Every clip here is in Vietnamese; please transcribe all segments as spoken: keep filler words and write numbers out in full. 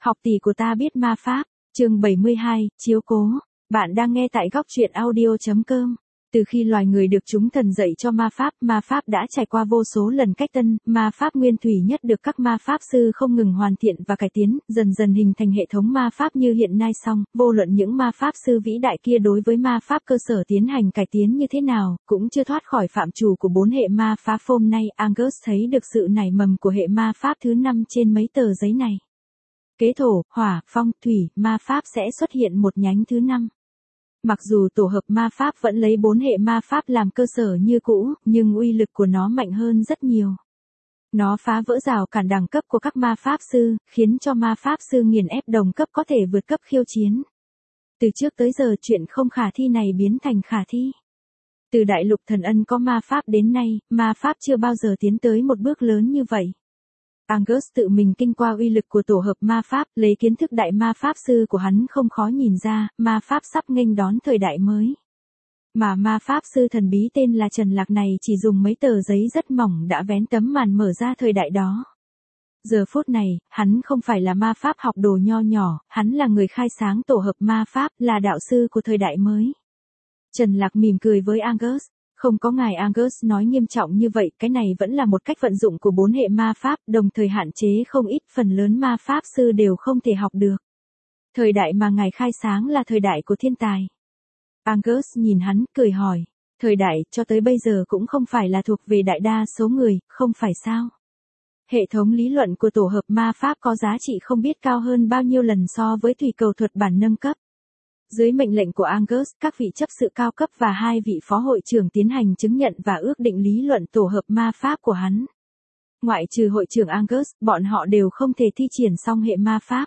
Học tỷ của ta biết ma pháp, chương bảy mươi hai, chiếu cố. Bạn đang nghe tại góc truyện audio chấm com. Từ khi loài người được chúng thần dạy cho ma pháp, ma pháp đã trải qua vô số lần cách tân, ma pháp nguyên thủy nhất được các ma pháp sư không ngừng hoàn thiện và cải tiến, dần dần hình thành hệ thống ma pháp như hiện nay. Song, vô luận những ma pháp sư vĩ đại kia đối với ma pháp cơ sở tiến hành cải tiến như thế nào, cũng chưa thoát khỏi phạm trù của bốn hệ ma pháp. Hôm nay, Angus thấy được sự nảy mầm của hệ ma pháp thứ năm trên mấy tờ giấy này. Kế thổ, hỏa, phong, thủy, ma pháp sẽ xuất hiện một nhánh thứ năm. Mặc dù tổ hợp ma pháp vẫn lấy bốn hệ ma pháp làm cơ sở như cũ, nhưng uy lực của nó mạnh hơn rất nhiều. Nó phá vỡ rào cản đẳng cấp của các ma pháp sư, khiến cho ma pháp sư nghiền ép đồng cấp có thể vượt cấp khiêu chiến. Từ trước tới giờ chuyện không khả thi này biến thành khả thi. Từ đại lục thần ân có ma pháp đến nay, ma pháp chưa bao giờ tiến tới một bước lớn như vậy. Angus tự mình kinh qua uy lực của tổ hợp ma pháp, lấy kiến thức đại ma pháp sư của hắn không khó nhìn ra, ma pháp sắp nghênh đón thời đại mới. Mà ma pháp sư thần bí tên là Trần Lạc này chỉ dùng mấy tờ giấy rất mỏng đã vén tấm màn mở ra thời đại đó. Giờ phút này, hắn không phải là ma pháp học đồ nho nhỏ, hắn là người khai sáng tổ hợp ma pháp, là đạo sư của thời đại mới. Trần Lạc mỉm cười với Angus. Không có ngài Angus nói nghiêm trọng như vậy, cái này vẫn là một cách vận dụng của bốn hệ ma pháp, đồng thời hạn chế không ít, phần lớn ma pháp sư đều không thể học được. Thời đại mà ngài khai sáng là thời đại của thiên tài. Angus nhìn hắn, cười hỏi, thời đại cho tới bây giờ cũng không phải là thuộc về đại đa số người, không phải sao? Hệ thống lý luận của tổ hợp ma pháp có giá trị không biết cao hơn bao nhiêu lần so với thủy cầu thuật bản nâng cấp. Dưới mệnh lệnh của Angus, các vị chấp sự cao cấp và hai vị phó hội trưởng tiến hành chứng nhận và ước định lý luận tổ hợp ma pháp của hắn. Ngoại trừ hội trưởng Angus, bọn họ đều không thể thi triển xong hệ ma pháp.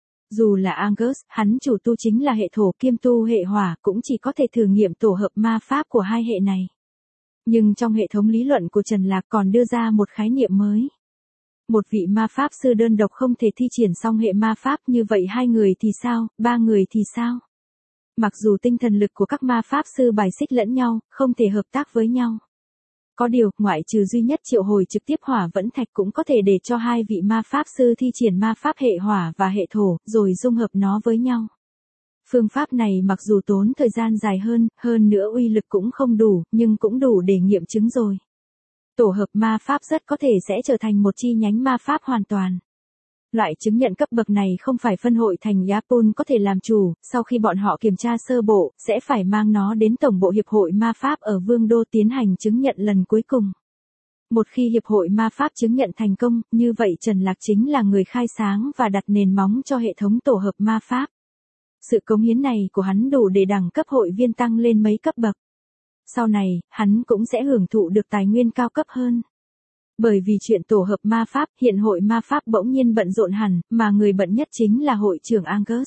Dù là Angus, hắn chủ tu chính là hệ thổ kiêm tu hệ hỏa, cũng chỉ có thể thử nghiệm tổ hợp ma pháp của hai hệ này. Nhưng trong hệ thống lý luận của Trần Lạc còn đưa ra một khái niệm mới. Một vị ma pháp sư đơn độc không thể thi triển xong hệ ma pháp, như vậy hai người thì sao, ba người thì sao? Mặc dù tinh thần lực của các ma pháp sư bài xích lẫn nhau, không thể hợp tác với nhau. Có điều, ngoại trừ duy nhất triệu hồi trực tiếp hỏa vẫn thạch cũng có thể để cho hai vị ma pháp sư thi triển ma pháp hệ hỏa và hệ thổ, rồi dung hợp nó với nhau. Phương pháp này mặc dù tốn thời gian dài hơn, hơn nữa uy lực cũng không đủ, nhưng cũng đủ để nghiệm chứng rồi. Tổ hợp ma pháp rất có thể sẽ trở thành một chi nhánh ma pháp hoàn toàn. Loại chứng nhận cấp bậc này không phải phân hội thành Yapun có thể làm chủ, sau khi bọn họ kiểm tra sơ bộ, sẽ phải mang nó đến Tổng bộ Hiệp hội Ma Pháp ở Vương Đô tiến hành chứng nhận lần cuối cùng. Một khi Hiệp hội Ma Pháp chứng nhận thành công, như vậy Trần Lạc chính là người khai sáng và đặt nền móng cho hệ thống tổ hợp ma pháp. Sự cống hiến này của hắn đủ để đẳng cấp hội viên tăng lên mấy cấp bậc. Sau này, hắn cũng sẽ hưởng thụ được tài nguyên cao cấp hơn. Bởi vì chuyện tổ hợp ma pháp, hiện hội ma pháp bỗng nhiên bận rộn hẳn, mà người bận nhất chính là hội trưởng Angus.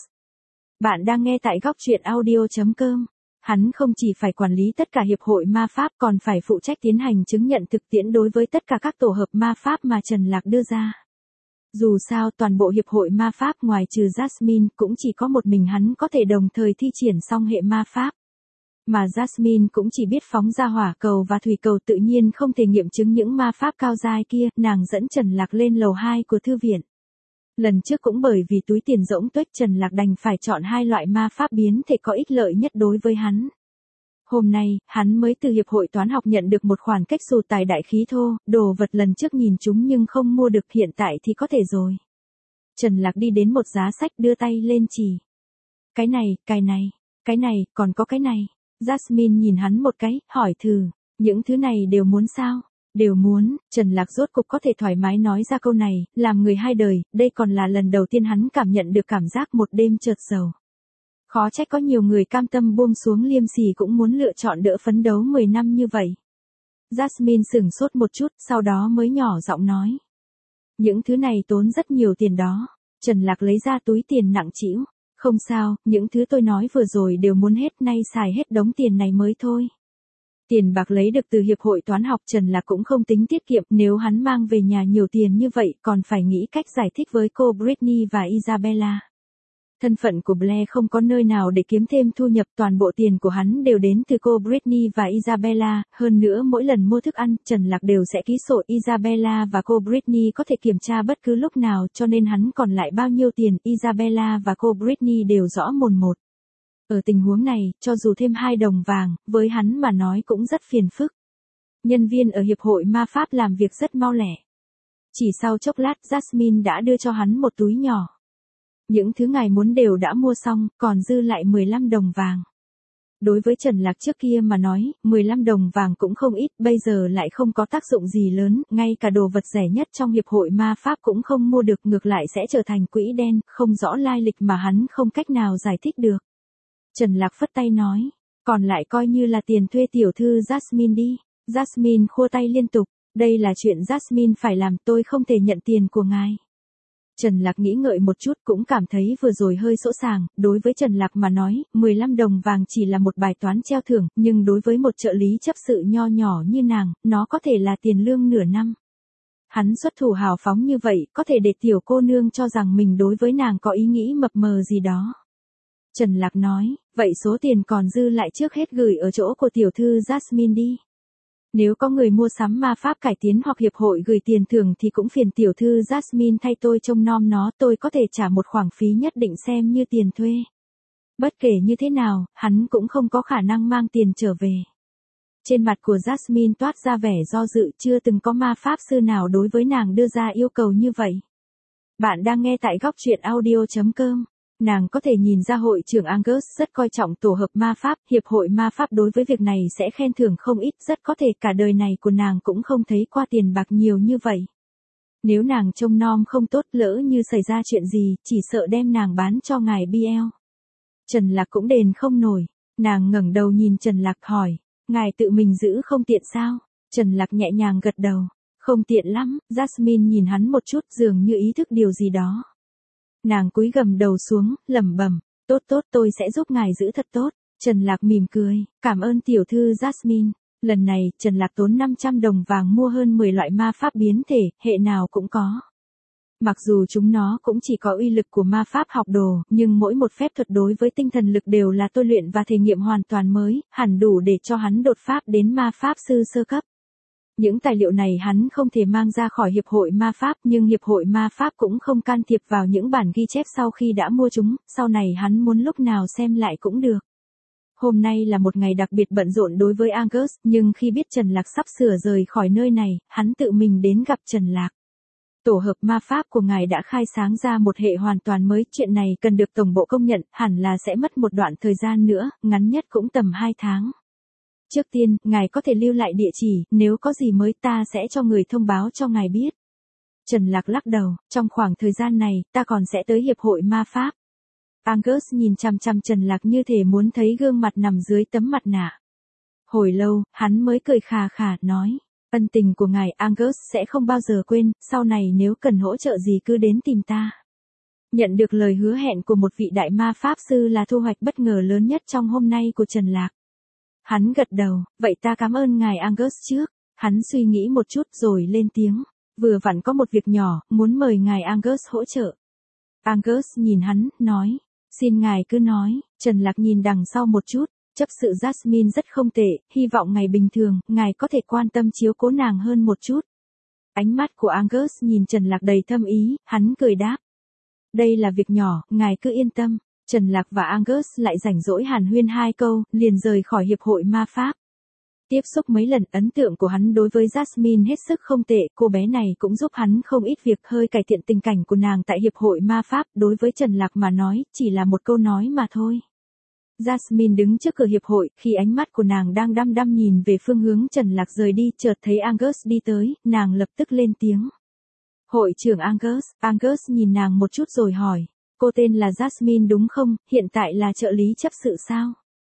Bạn đang nghe tại góc truyện audio chấm com. Hắn không chỉ phải quản lý tất cả hiệp hội ma pháp còn phải phụ trách tiến hành chứng nhận thực tiễn đối với tất cả các tổ hợp ma pháp mà Trần Lạc đưa ra. Dù sao toàn bộ hiệp hội ma pháp ngoài trừ Jasmine cũng chỉ có một mình hắn có thể đồng thời thi triển xong hệ ma pháp. Mà Jasmine cũng chỉ biết phóng ra hỏa cầu và thủy cầu, tự nhiên không thể nghiệm chứng những ma pháp cao giai kia, nàng dẫn Trần Lạc lên lầu hai của thư viện. Lần trước cũng bởi vì túi tiền rỗng tuếch, Trần Lạc đành phải chọn hai loại ma pháp biến thể có ích lợi nhất đối với hắn. Hôm nay, hắn mới từ hiệp hội toán học nhận được một khoản cách xù tài đại khí thô, đồ vật lần trước nhìn chúng nhưng không mua được, hiện tại thì có thể rồi. Trần Lạc đi đến một giá sách đưa tay lên chỉ. Cái này, cái này, cái này, còn có cái này. Jasmine nhìn hắn một cái, hỏi thử, những thứ này đều muốn sao? Đều muốn. Trần Lạc rốt cục có thể thoải mái nói ra câu này, làm người hai đời, đây còn là lần đầu tiên hắn cảm nhận được cảm giác một đêm chợt giàu. Khó trách có nhiều người cam tâm buông xuống liêm sỉ cũng muốn lựa chọn đỡ phấn đấu mười năm như vậy. Jasmine sửng sốt một chút, sau đó mới nhỏ giọng nói. Những thứ này tốn rất nhiều tiền đó. Trần Lạc lấy ra túi tiền nặng trĩu. Không sao, những thứ tôi nói vừa rồi đều muốn hết, nay xài hết đống tiền này mới thôi. Tiền bạc lấy được từ hiệp hội toán học, Trần Lạc cũng không tính tiết kiệm, nếu hắn mang về nhà nhiều tiền như vậy còn phải nghĩ cách giải thích với cô Britney và Isabella. Thân phận của Blair không có nơi nào để kiếm thêm thu nhập, toàn bộ tiền của hắn đều đến từ cô Britney và Isabella, hơn nữa mỗi lần mua thức ăn, Trần Lạc đều sẽ ký sổ. Isabella và cô Britney có thể kiểm tra bất cứ lúc nào, cho nên hắn còn lại bao nhiêu tiền, Isabella và cô Britney đều rõ mồn một. Ở tình huống này, cho dù thêm hai đồng vàng, với hắn mà nói cũng rất phiền phức. Nhân viên ở Hiệp hội Ma Pháp làm việc rất mau lẹ. Chỉ sau chốc lát, Jasmine đã đưa cho hắn một túi nhỏ. Những thứ ngài muốn đều đã mua xong, còn dư lại mười lăm đồng vàng. Đối với Trần Lạc trước kia mà nói, mười lăm đồng vàng cũng không ít, bây giờ lại không có tác dụng gì lớn, ngay cả đồ vật rẻ nhất trong Hiệp hội Ma Pháp cũng không mua được, ngược lại sẽ trở thành quỹ đen, không rõ lai lịch mà hắn không cách nào giải thích được. Trần Lạc phất tay nói, còn lại coi như là tiền thuê tiểu thư Jasmine đi. Jasmine khua tay liên tục, đây là chuyện Jasmine phải làm, tôi không thể nhận tiền của ngài. Trần Lạc nghĩ ngợi một chút cũng cảm thấy vừa rồi hơi sỗ sàng, đối với Trần Lạc mà nói, mười lăm đồng vàng chỉ là một bài toán treo thưởng, nhưng đối với một trợ lý chấp sự nho nhỏ như nàng, nó có thể là tiền lương nửa năm. Hắn xuất thủ hào phóng như vậy, có thể để tiểu cô nương cho rằng mình đối với nàng có ý nghĩ mập mờ gì đó. Trần Lạc nói, vậy số tiền còn dư lại trước hết gửi ở chỗ của tiểu thư Jasmine đi. Nếu có người mua sắm ma pháp cải tiến hoặc hiệp hội gửi tiền thưởng thì cũng phiền tiểu thư Jasmine thay tôi trông nom nó, tôi có thể trả một khoản phí nhất định xem như tiền thuê. Bất kể như thế nào, hắn cũng không có khả năng mang tiền trở về. Trên mặt của Jasmine toát ra vẻ do dự, chưa từng có ma pháp sư nào đối với nàng đưa ra yêu cầu như vậy. Bạn đang nghe tại góc truyện audio chấm com. Nàng có thể nhìn ra hội trưởng Angus rất coi trọng tổ hợp ma pháp, hiệp hội ma pháp đối với việc này sẽ khen thưởng không ít, rất có thể cả đời này của nàng cũng không thấy qua tiền bạc nhiều như vậy. Nếu nàng trông nom không tốt, lỡ như xảy ra chuyện gì, chỉ sợ đem nàng bán cho ngài bê lờ. Trần Lạc cũng đền không nổi, nàng ngẩng đầu nhìn Trần Lạc hỏi, ngài tự mình giữ không tiện sao? Trần Lạc nhẹ nhàng gật đầu, không tiện lắm. Jasmine nhìn hắn một chút dường như ý thức điều gì đó. Nàng cúi gầm đầu xuống, lẩm bẩm, tốt tốt tôi sẽ giúp ngài giữ thật tốt. Trần Lạc mỉm cười, cảm ơn tiểu thư Jasmine. Lần này, Trần Lạc tốn năm trăm đồng vàng mua hơn mười loại ma pháp biến thể, hệ nào cũng có. Mặc dù chúng nó cũng chỉ có uy lực của ma pháp học đồ, nhưng mỗi một phép thuật đối với tinh thần lực đều là tôi luyện và thể nghiệm hoàn toàn mới, hẳn đủ để cho hắn đột phá đến ma pháp sư sơ cấp. Những tài liệu này hắn không thể mang ra khỏi Hiệp hội Ma Pháp, nhưng Hiệp hội Ma Pháp cũng không can thiệp vào những bản ghi chép sau khi đã mua chúng, sau này hắn muốn lúc nào xem lại cũng được. Hôm nay là một ngày đặc biệt bận rộn đối với Angus, nhưng khi biết Trần Lạc sắp sửa rời khỏi nơi này, hắn tự mình đến gặp Trần Lạc. Tổ hợp ma pháp của ngài đã khai sáng ra một hệ hoàn toàn mới, chuyện này cần được tổng bộ công nhận, hẳn là sẽ mất một đoạn thời gian nữa, ngắn nhất cũng tầm hai tháng. Trước tiên, ngài có thể lưu lại địa chỉ, nếu có gì mới ta sẽ cho người thông báo cho ngài biết. Trần Lạc lắc đầu, trong khoảng thời gian này, ta còn sẽ tới Hiệp hội Ma Pháp. Angus nhìn chằm chằm Trần Lạc như thể muốn thấy gương mặt nằm dưới tấm mặt nạ. Hồi lâu, hắn mới cười khà khà, nói, ân tình của ngài Angus sẽ không bao giờ quên, sau này nếu cần hỗ trợ gì cứ đến tìm ta. Nhận được lời hứa hẹn của một vị đại ma pháp sư là thu hoạch bất ngờ lớn nhất trong hôm nay của Trần Lạc. Hắn gật đầu, vậy ta cảm ơn ngài Angus trước. Hắn suy nghĩ một chút rồi lên tiếng, vừa vặn có một việc nhỏ, muốn mời ngài Angus hỗ trợ. Angus nhìn hắn, nói, xin ngài cứ nói. Trần Lạc nhìn đằng sau một chút, chấp sự Jasmine rất không tệ, hy vọng ngày bình thường, ngài có thể quan tâm chiếu cố nàng hơn một chút. Ánh mắt của Angus nhìn Trần Lạc đầy thâm ý, hắn cười đáp. Đây là việc nhỏ, ngài cứ yên tâm. Trần Lạc và Angus lại rảnh rỗi hàn huyên hai câu, liền rời khỏi Hiệp hội Ma Pháp. Tiếp xúc mấy lần, ấn tượng của hắn đối với Jasmine hết sức không tệ, cô bé này cũng giúp hắn không ít việc, hơi cải thiện tình cảnh của nàng tại Hiệp hội Ma Pháp, đối với Trần Lạc mà nói, chỉ là một câu nói mà thôi. Jasmine đứng trước cửa Hiệp hội, khi ánh mắt của nàng đang đăm đăm nhìn về phương hướng Trần Lạc rời đi, chợt thấy Angus đi tới, nàng lập tức lên tiếng. Hội trưởng Angus. Angus nhìn nàng một chút rồi hỏi. Cô tên là Jasmine đúng không, hiện tại là trợ lý chấp sự sao?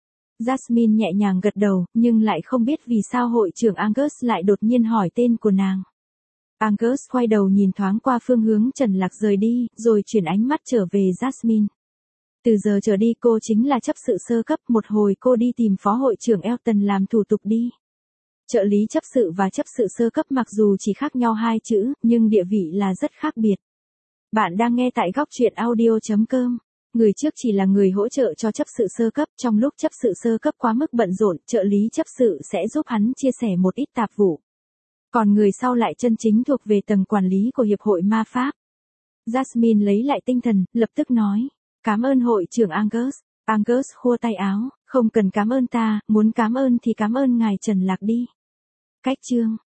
Jasmine nhẹ nhàng gật đầu, nhưng lại không biết vì sao hội trưởng Angus lại đột nhiên hỏi tên của nàng. Angus quay đầu nhìn thoáng qua phương hướng Trần Lạc rời đi, rồi chuyển ánh mắt trở về Jasmine. Từ giờ trở đi cô chính là chấp sự sơ cấp, một hồi cô đi tìm phó hội trưởng Elton làm thủ tục đi. Trợ lý chấp sự và chấp sự sơ cấp mặc dù chỉ khác nhau hai chữ, nhưng địa vị là rất khác biệt. Bạn đang nghe tại góc truyện audio chấm com. Người trước chỉ là người hỗ trợ cho chấp sự sơ cấp, trong lúc chấp sự sơ cấp quá mức bận rộn, trợ lý chấp sự sẽ giúp hắn chia sẻ một ít tạp vụ. Còn người sau lại chân chính thuộc về tầng quản lý của Hiệp hội Ma Pháp. Jasmine lấy lại tinh thần, lập tức nói. Cảm ơn hội trưởng Angus. Angus khua tay áo, không cần cảm ơn ta, muốn cảm ơn thì cảm ơn ngài Trần Lạc đi. Cách chương